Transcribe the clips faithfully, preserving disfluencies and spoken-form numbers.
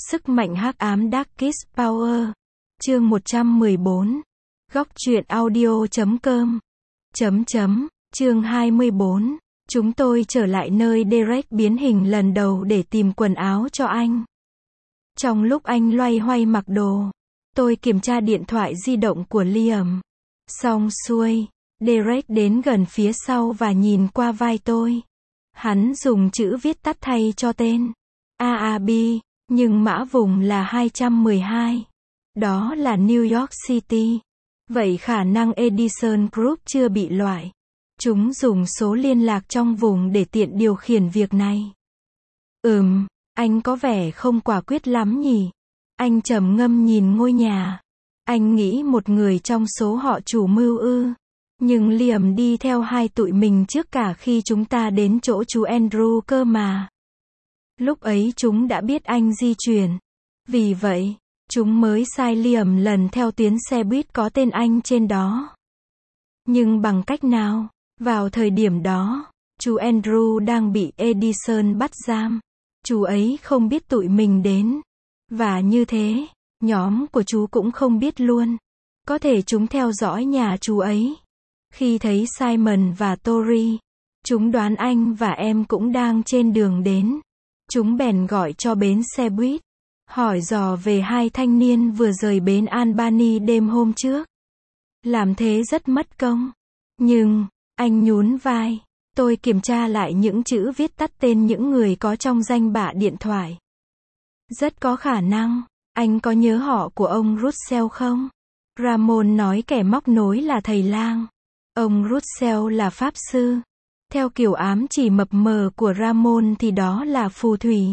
Sức mạnh hắc ám Darkest Power. Chương một trăm mười bốn. Góc truyện audio chấm com. Chấm chấm. Chương hai mươi bốn. Chúng tôi trở lại nơi Derek biến hình lần đầu để tìm quần áo cho anh. Trong lúc anh loay hoay mặc đồ, tôi kiểm tra điện thoại di động của Liam. Xong xuôi, Derek đến gần phía sau và nhìn qua vai tôi. Hắn dùng chữ viết tắt thay cho tên a a bê, nhưng mã vùng là hai trăm mười hai. Đó là New York City. Vậy khả năng Edison Group chưa bị loại. Chúng dùng số liên lạc trong vùng để tiện điều khiển việc này. Ừm, anh có vẻ không quả quyết lắm nhỉ? Anh trầm ngâm nhìn ngôi nhà. Anh nghĩ một người trong số họ chủ mưu ư. Nhưng Liam đi theo hai tụi mình trước cả khi chúng ta đến chỗ chú Andrew cơ mà. Lúc ấy chúng đã biết anh di chuyển. Vì vậy, chúng mới sai Liam lần theo tuyến xe buýt có tên anh trên đó. Nhưng bằng cách nào? Vào thời điểm đó, chú Andrew đang bị Edison bắt giam. Chú ấy không biết tụi mình đến. Và như thế, nhóm của chú cũng không biết luôn. Có thể chúng theo dõi nhà chú ấy. Khi thấy Simon và Tori, chúng đoán anh và em cũng đang trên đường đến. Chúng bèn gọi cho bến xe buýt, hỏi dò về hai thanh niên vừa rời bến Albany đêm hôm trước. Làm thế rất mất công. Nhưng, anh nhún vai. Tôi kiểm tra lại những chữ viết tắt tên những người có trong danh bạ điện thoại. Rất có khả năng. Anh có nhớ họ của ông Russell không? Ramon nói kẻ móc nối là thầy lang. Ông Russell là pháp sư. Theo kiểu ám chỉ mập mờ của Ramon thì đó là phù thủy.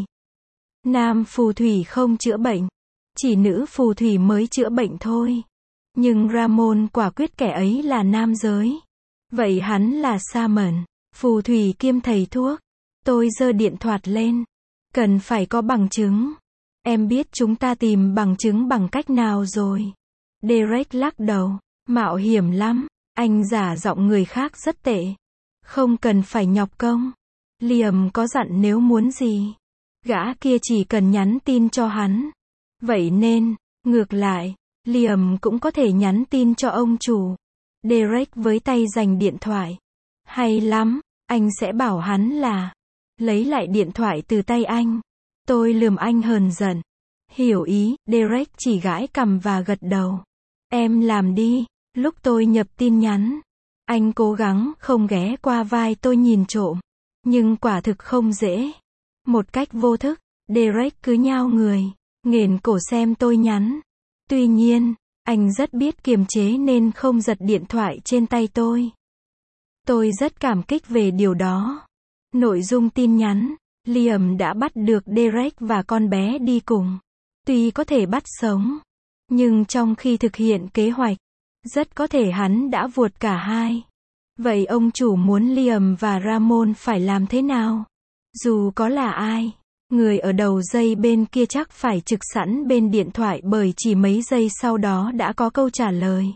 Nam phù thủy không chữa bệnh. Chỉ nữ phù thủy mới chữa bệnh thôi. Nhưng Ramon quả quyết kẻ ấy là nam giới. Vậy hắn là Simon, phù thủy kiêm thầy thuốc. Tôi giơ điện thoại lên. Cần phải có bằng chứng. Em biết chúng ta tìm bằng chứng bằng cách nào rồi. Derek lắc đầu. Mạo hiểm lắm. Anh giả giọng người khác rất tệ. Không cần phải nhọc công. Liam có dặn nếu muốn gì, gã kia chỉ cần nhắn tin cho hắn. Vậy nên, ngược lại, Liam cũng có thể nhắn tin cho ông chủ. Derek với tay giành điện thoại. Hay lắm, anh sẽ bảo hắn là lấy lại điện thoại từ tay anh. Tôi lườm anh hờn giận. Hiểu ý, Derek chỉ gãi cằm và gật đầu. Em làm đi. Lúc tôi nhập tin nhắn, anh cố gắng không ghé qua vai tôi nhìn trộm. Nhưng quả thực không dễ. Một cách vô thức, Derek cứ nhao người, nghển cổ xem tôi nhắn. Tuy nhiên, anh rất biết kiềm chế nên không giật điện thoại trên tay tôi. Tôi rất cảm kích về điều đó. Nội dung tin nhắn, Liam đã bắt được Derek và con bé đi cùng. Tuy có thể bắt sống, nhưng trong khi thực hiện kế hoạch, rất có thể hắn đã vuột cả hai. Vậy ông chủ muốn Liam và Ramon phải làm thế nào? Dù có là ai, người ở đầu dây bên kia chắc phải trực sẵn bên điện thoại bởi chỉ mấy giây sau đó đã có câu trả lời.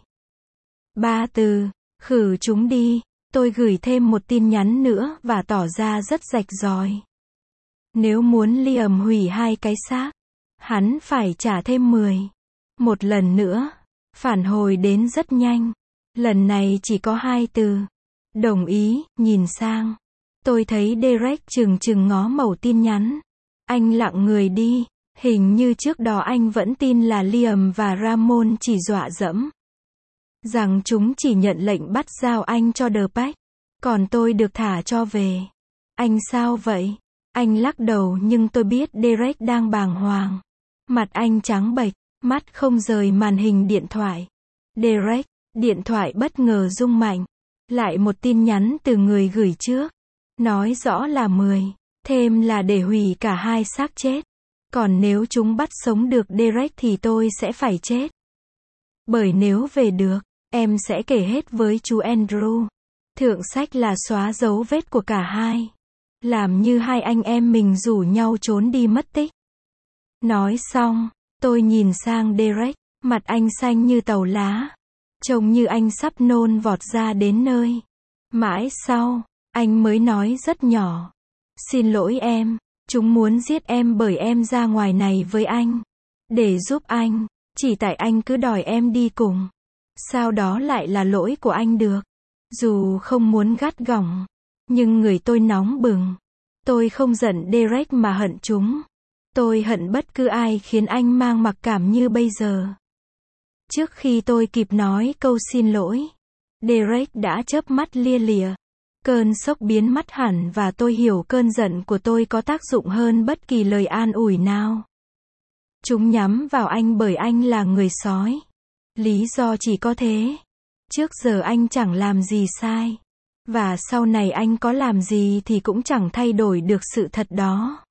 Ba từ, khử chúng đi. Tôi gửi thêm một tin nhắn nữa và tỏ ra rất rạch ròi. Nếu muốn Liam hủy hai cái xác, hắn phải trả thêm mười. Một lần nữa. Phản hồi đến rất nhanh. Lần này chỉ có hai từ. Đồng ý, nhìn sang. Tôi thấy Derek chừng chừng ngó mẩu tin nhắn. Anh lặng người đi. Hình như trước đó anh vẫn tin là Liam và Ramon chỉ dọa dẫm. Rằng chúng chỉ nhận lệnh bắt giao anh cho Deepak. Còn tôi được thả cho về. Anh sao vậy? Anh lắc đầu nhưng tôi biết Derek đang bàng hoàng. Mặt anh trắng bệch. Mắt không rời màn hình điện thoại. Derek, điện thoại bất ngờ rung mạnh. Lại một tin nhắn từ người gửi trước. Nói rõ là mười. Thêm là để hủy cả hai xác chết. Còn nếu chúng bắt sống được Derek thì tôi sẽ phải chết. Bởi nếu về được, em sẽ kể hết với chú Andrew. Thượng sách là xóa dấu vết của cả hai. Làm như hai anh em mình rủ nhau trốn đi mất tích. Nói xong. Tôi nhìn sang Derek, mặt anh xanh như tàu lá. Trông như anh sắp nôn vọt ra đến nơi. Mãi sau, anh mới nói rất nhỏ. Xin lỗi em, Chúng muốn giết em bởi em ra ngoài này với anh. Để giúp anh. Chỉ tại anh cứ đòi em đi cùng. Sao đó lại là lỗi của anh được? Dù không muốn gắt gỏng. Nhưng người tôi nóng bừng. Tôi không giận Derek mà hận chúng. Tôi hận bất cứ ai khiến anh mang mặc cảm như bây giờ. Trước khi tôi kịp nói câu xin lỗi, Derek đã chớp mắt lia lịa. Cơn sốc biến mất hẳn và tôi hiểu cơn giận của tôi có tác dụng hơn bất kỳ lời an ủi nào. Chúng nhắm vào anh bởi anh là người sói. Lý do chỉ có thế. Trước giờ anh chẳng làm gì sai. Và sau này anh có làm gì thì cũng chẳng thay đổi được sự thật đó.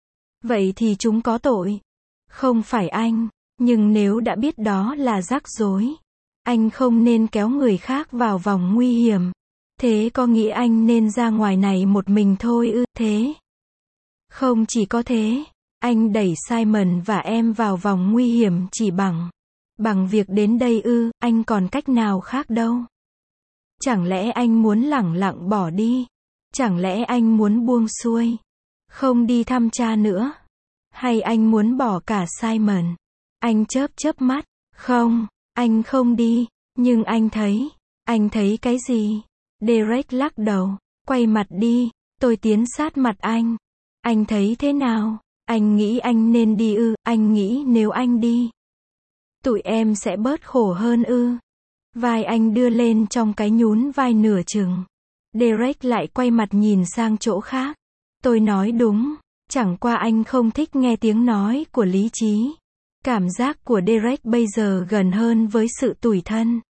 Vậy thì chúng có tội. Không phải anh. Nhưng nếu đã biết đó là rắc rối, anh không nên kéo người khác vào vòng nguy hiểm. Thế có nghĩ anh nên ra ngoài này một mình thôi ư? Thế. Không chỉ có thế. Anh đẩy Simon và em vào vòng nguy hiểm chỉ bằng. Bằng việc đến đây ư? Anh còn cách nào khác đâu. Chẳng lẽ anh muốn lẳng lặng bỏ đi? Chẳng lẽ anh muốn buông xuôi? Không đi thăm cha nữa? Hay anh muốn bỏ cả Simon? Anh chớp chớp mắt. Không, anh không đi. Nhưng anh thấy. Anh thấy cái gì? Derek lắc đầu. Quay mặt đi. Tôi tiến sát mặt anh. Anh thấy thế nào? Anh nghĩ anh nên đi ư? Anh nghĩ nếu anh đi, tụi em sẽ bớt khổ hơn ư? Vai anh đưa lên trong cái nhún vai nửa chừng. Derek lại quay mặt nhìn sang chỗ khác. Tôi nói đúng. Chẳng qua anh không thích nghe tiếng nói của lý trí. Cảm giác của Derek bây giờ gần hơn với sự tủi thân.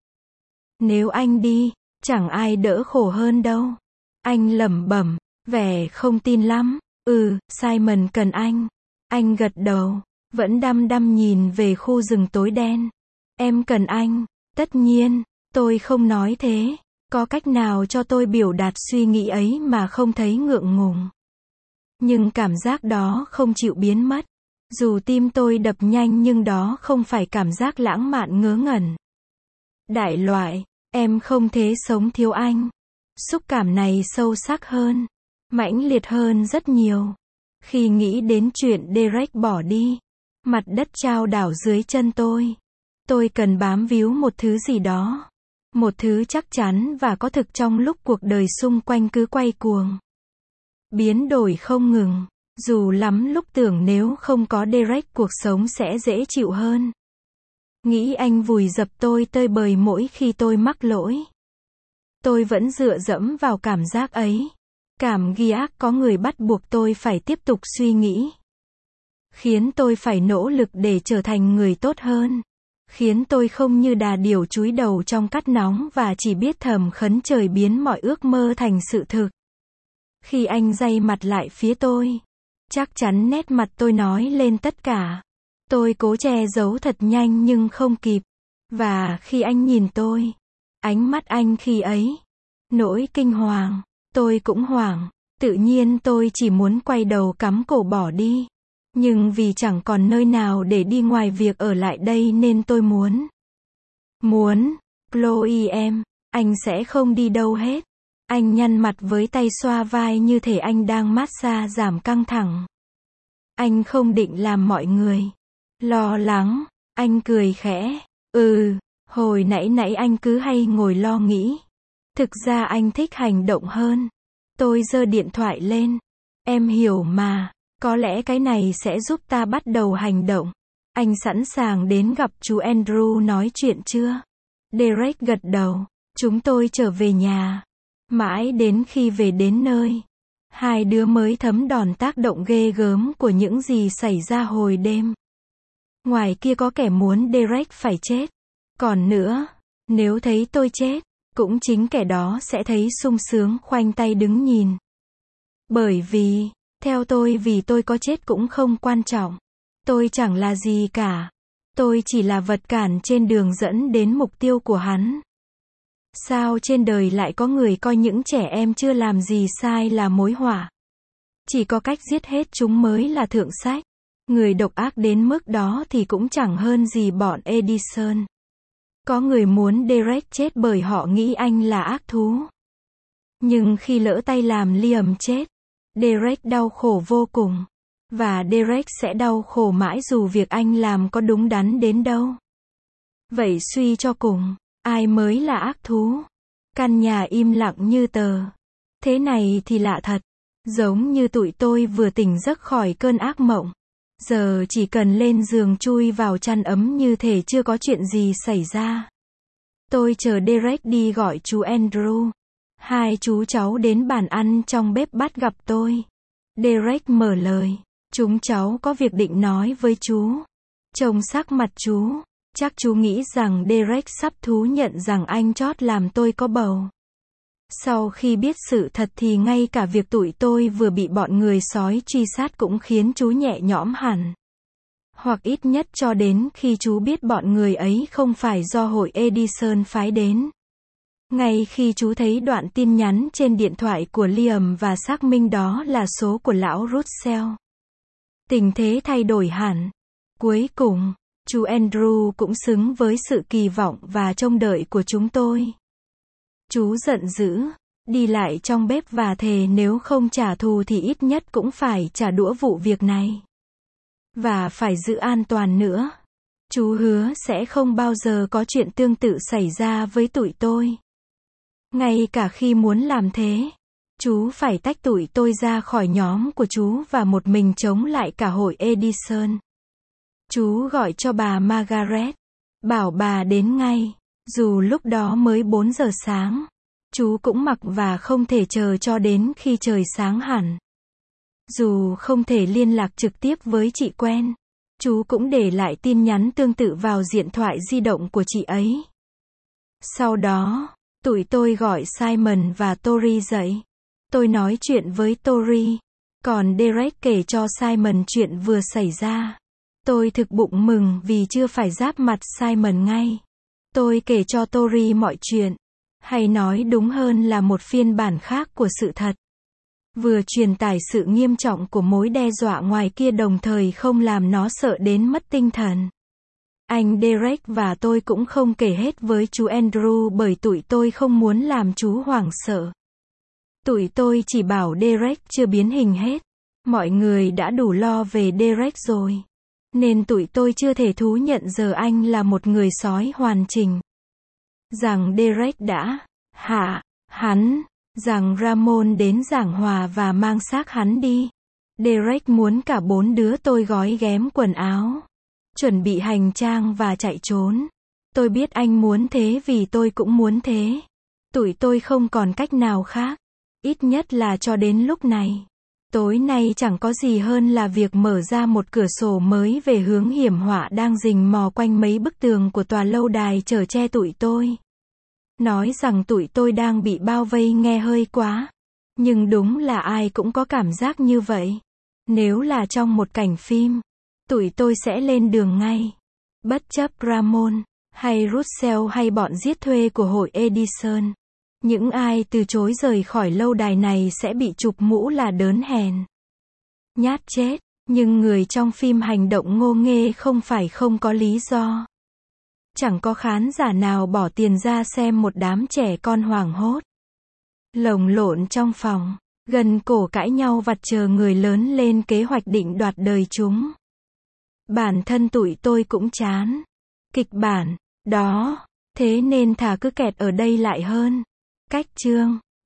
Nếu anh đi, chẳng ai đỡ khổ hơn đâu. Anh lẩm bẩm, vẻ không tin lắm. Ừ, Simon cần anh. Anh gật đầu, vẫn đăm đăm nhìn về khu rừng tối đen. Em cần anh. Tất nhiên, tôi không nói thế. Có cách nào cho tôi biểu đạt suy nghĩ ấy mà không thấy ngượng ngùng. Nhưng cảm giác đó không chịu biến mất. Dù tim tôi đập nhanh nhưng đó không phải cảm giác lãng mạn ngớ ngẩn. Đại loại, em không thể sống thiếu anh. Xúc cảm này sâu sắc hơn, mãnh liệt hơn rất nhiều. Khi nghĩ đến chuyện Derek bỏ đi, mặt đất chao đảo dưới chân tôi. Tôi cần bám víu một thứ gì đó. Một thứ chắc chắn và có thực trong lúc cuộc đời xung quanh cứ quay cuồng. Biến đổi không ngừng. Dù lắm lúc tưởng nếu không có Derek cuộc sống sẽ dễ chịu hơn. Nghĩ anh vùi dập tôi tơi bời mỗi khi tôi mắc lỗi. Tôi vẫn dựa dẫm vào cảm giác ấy. Cảm ghi ác có người bắt buộc tôi phải tiếp tục suy nghĩ. Khiến tôi phải nỗ lực để trở thành người tốt hơn. Khiến tôi không như đà điểu chúi đầu trong cát nóng và chỉ biết thầm khấn trời biến mọi ước mơ thành sự thực. Khi anh day mặt lại phía tôi, chắc chắn nét mặt tôi nói lên tất cả. Tôi cố che giấu thật nhanh nhưng không kịp. Và khi anh nhìn tôi, ánh mắt anh khi ấy, nỗi kinh hoàng, tôi cũng hoảng. Tự nhiên tôi chỉ muốn quay đầu cắm cổ bỏ đi. Nhưng vì chẳng còn nơi nào để đi ngoài việc ở lại đây nên tôi muốn. Muốn, Chloe em, anh sẽ không đi đâu hết. Anh nhăn mặt với tay xoa vai như thể anh đang massage giảm căng thẳng. Anh không định làm mọi người lo lắng. Anh cười khẽ. Ừ, hồi nãy nãy anh cứ hay ngồi lo nghĩ. Thực ra anh thích hành động hơn. Tôi giơ điện thoại lên. Em hiểu mà. Có lẽ cái này sẽ giúp ta bắt đầu hành động. Anh sẵn sàng đến gặp chú Andrew nói chuyện chưa? Derek gật đầu. Chúng tôi trở về nhà. Mãi đến khi về đến nơi, hai đứa mới thấm đòn tác động ghê gớm của những gì xảy ra hồi đêm. Ngoài kia có kẻ muốn Derek phải chết. Còn nữa, nếu thấy tôi chết, cũng chính kẻ đó sẽ thấy sung sướng khoanh tay đứng nhìn. Bởi vì, theo tôi vì tôi có chết cũng không quan trọng. Tôi chẳng là gì cả. Tôi chỉ là vật cản trên đường dẫn đến mục tiêu của hắn. Sao trên đời lại có người coi những trẻ em chưa làm gì sai là mối họa? Chỉ có cách giết hết chúng mới là thượng sách. Người độc ác đến mức đó thì cũng chẳng hơn gì bọn Edison. Có người muốn Derek chết bởi họ nghĩ anh là ác thú. Nhưng khi lỡ tay làm Liam chết, Derek đau khổ vô cùng. Và Derek sẽ đau khổ mãi dù việc anh làm có đúng đắn đến đâu. Vậy suy cho cùng, ai mới là ác thú? Căn nhà im lặng như tờ. Thế này thì lạ thật. Giống như tụi tôi vừa tỉnh giấc khỏi cơn ác mộng. Giờ chỉ cần lên giường chui vào chăn ấm như thể chưa có chuyện gì xảy ra. Tôi chờ Derek đi gọi chú Andrew. Hai chú cháu đến bàn ăn trong bếp bắt gặp tôi. Derek mở lời. Chúng cháu có việc định nói với chú. Trông sắc mặt chú, chắc chú nghĩ rằng Derek sắp thú nhận rằng anh chót làm tôi có bầu. Sau khi biết sự thật thì ngay cả việc tụi tôi vừa bị bọn người sói truy sát cũng khiến chú nhẹ nhõm hẳn. Hoặc ít nhất cho đến khi chú biết bọn người ấy không phải do hội Edison phái đến. Ngay khi chú thấy đoạn tin nhắn trên điện thoại của Liam và xác minh đó là số của lão Russell. Tình thế thay đổi hẳn. Cuối cùng, chú Andrew cũng xứng với sự kỳ vọng và trông đợi của chúng tôi. Chú giận dữ, đi lại trong bếp và thề nếu không trả thù thì ít nhất cũng phải trả đũa vụ việc này. Và phải giữ an toàn nữa. Chú hứa sẽ không bao giờ có chuyện tương tự xảy ra với tụi tôi. Ngay cả khi muốn làm thế, chú phải tách tụi tôi ra khỏi nhóm của chú và một mình chống lại cả hội Edison. Chú gọi cho bà Margaret, bảo bà đến ngay. Dù lúc đó mới bốn giờ sáng, chú cũng mặc và không thể chờ cho đến khi trời sáng hẳn. Dù không thể liên lạc trực tiếp với chị quen, chú cũng để lại tin nhắn tương tự vào điện thoại di động của chị ấy. Sau đó, tụi tôi gọi Simon và Tori dậy. Tôi nói chuyện với Tori, còn Derek kể cho Simon chuyện vừa xảy ra. Tôi thực bụng mừng vì chưa phải giáp mặt Simon ngay. Tôi kể cho Tori mọi chuyện, hay nói đúng hơn là một phiên bản khác của sự thật. Vừa truyền tải sự nghiêm trọng của mối đe dọa ngoài kia đồng thời không làm nó sợ đến mất tinh thần. Anh Derek và tôi cũng không kể hết với chú Andrew bởi tụi tôi không muốn làm chú hoảng sợ. Tụi tôi chỉ bảo Derek chưa biến hình hết. Mọi người đã đủ lo về Derek rồi. Nên tụi tôi chưa thể thú nhận giờ anh là một người sói hoàn chỉnh. Rằng Derek đã hạ hắn, rằng Ramon đến giảng hòa và mang xác hắn đi. Derek muốn cả bốn đứa tôi gói ghém quần áo, chuẩn bị hành trang và chạy trốn. Tôi biết anh muốn thế vì tôi cũng muốn thế. Tụi tôi không còn cách nào khác. Ít nhất là cho đến lúc này. Tối nay chẳng có gì hơn là việc mở ra một cửa sổ mới về hướng hiểm họa đang rình mò quanh mấy bức tường của tòa lâu đài chở che tụi tôi. Nói rằng tụi tôi đang bị bao vây nghe hơi quá. Nhưng đúng là ai cũng có cảm giác như vậy. Nếu là trong một cảnh phim, tụi tôi sẽ lên đường ngay. Bất chấp Ramon, hay Russell hay bọn giết thuê của hội Edison. Những ai từ chối rời khỏi lâu đài này sẽ bị chụp mũ là đớn hèn. Nhát chết, nhưng người trong phim hành động ngô nghê không phải không có lý do. Chẳng có khán giả nào bỏ tiền ra xem một đám trẻ con hoảng hốt, lồng lộn trong phòng, gần cổ cãi nhau vặt chờ người lớn lên kế hoạch định đoạt đời chúng. Bản thân tụi tôi cũng chán kịch bản đó, thế nên thà cứ kẹt ở đây lại hơn. Cách chương